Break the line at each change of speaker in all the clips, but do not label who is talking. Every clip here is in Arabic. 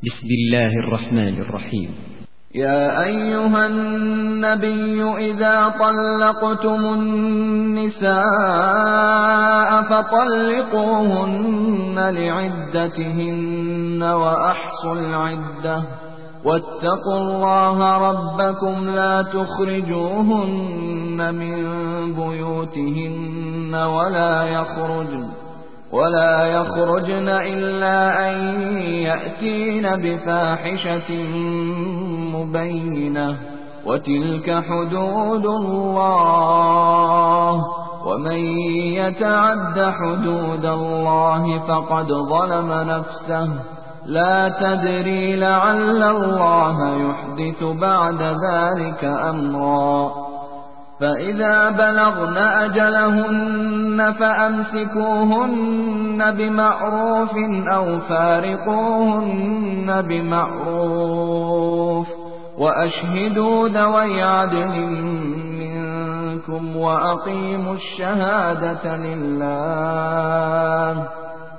بسم الله الرحمن الرحيم.
يا أيها النبي إذا طلقتم النساء فطلقوهن لعدتهن وأحصوا العدة واتقوا الله ربكم لا تخرجوهن من بيوتهن ولا يخرجن إلا أن يأتين بفاحشة مبينة وتلك حدود الله ومن يتعد حدود الله فقد ظلم نفسه لا تدري لعل الله يحدث بعد ذلك أمرا فإذا بلغن أجلهن فأمسكوهن بمعروف أو فارقوهن بمعروف وأشهدوا ذوي عدل منكم وأقيموا الشهادة لله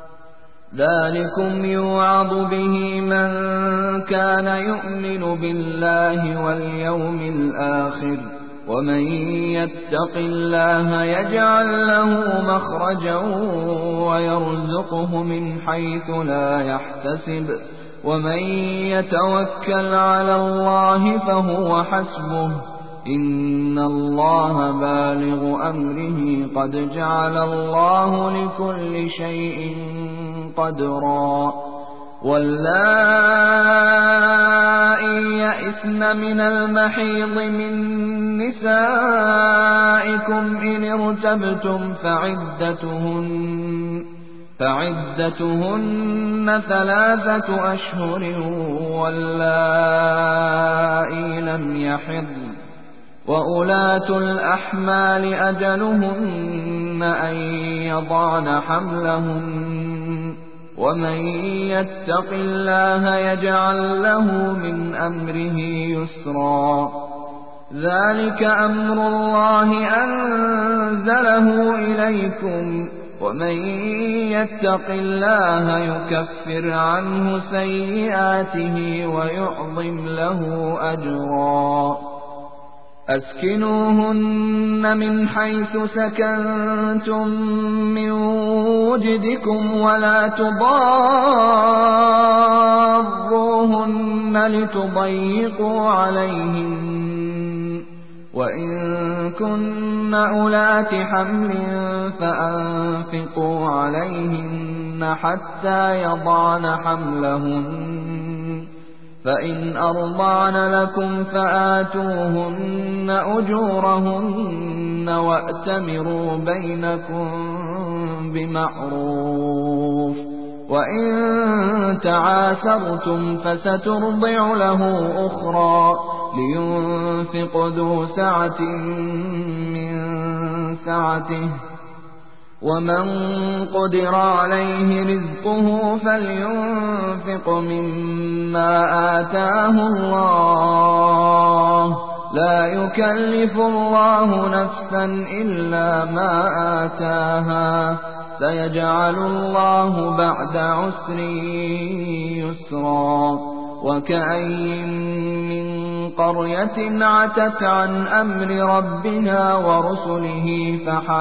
ذلكم يوعظ به من كان يؤمن بالله واليوم الآخر ومن يتق الله يجعل له مخرجا ويرزقه من حيث لا يحتسب ومن يتوكل على الله فهو حسبه إن الله بالغ أمره قد جعل الله لكل شيء قدرا واللائي يئسن من المحيض من نسائكم إن ارتبتم فعدتهن 3 أشهر واللائي لم يحضن وأولاة الأحمال أجلهن أن يضعن حملهن ومن يتق الله يجعل له من أمره يسرا ذلك أمر الله أنزله إليكم ومن يتق الله يكفر عنه سيئاته ويعظم له أجرا أسكنوهن من حيث سكنتم من وجدكم ولا تضاروهن لتضيقوا عليهن وإن كن أولات حمل فأنفقوا عليهن حتى يضعن حملهن فإن أرضعن لكم فآتوهن أجورهن وأتمروا بينكم بمعروف وإن تعاسرتم فسترضع له أخرى لينفق ذو سعة من سعته ومن قدر عليه رزقه فلينفق مما آتاه الله لا يكلف الله نفسا إلا ما آتاها سيجعل الله بعد عسر يسرا وكأين من قرية عتت عن أمر ربها ورسله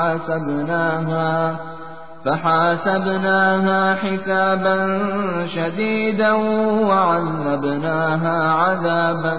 فحاسبناها حسابا شديدا وعذبناها عذابا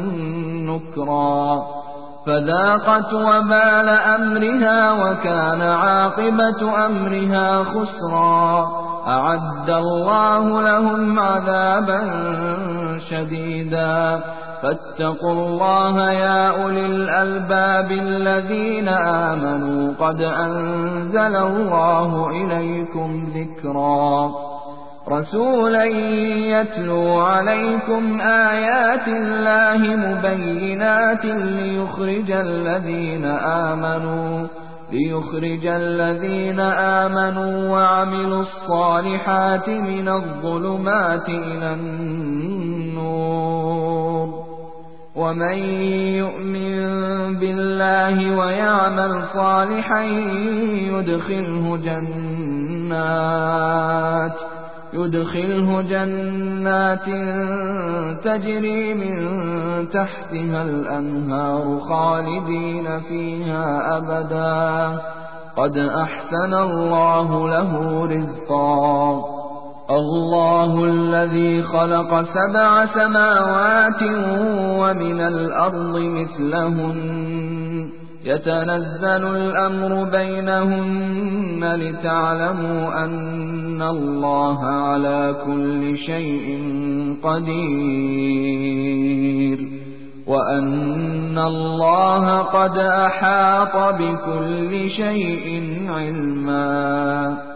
نكرا فذاقت وبال أمرها وكان عاقبة أمرها خسرا أعد الله لهم عذابا شديدا فاتقوا الله يا أولي الألباب الذين آمنوا قد أنزل الله إليكم ذكرا رسولا يتلو عليكم آيات الله مبينات ليخرج الذين آمنوا وعملوا الصالحات من الظلمات إلى النور ومن يؤمن بالله ويعمل صالحا يدخله جنات تجري من تحتها الأنهار خالدين فيها أبدا قد أحسن الله له رزقا الله الذي خلق 7 سماوات ومن الأرض مثلهن يتنزل الأمر بينهن لتعلموا أن الله على كل شيء قدير وأن الله قد أحاط بكل شيء علما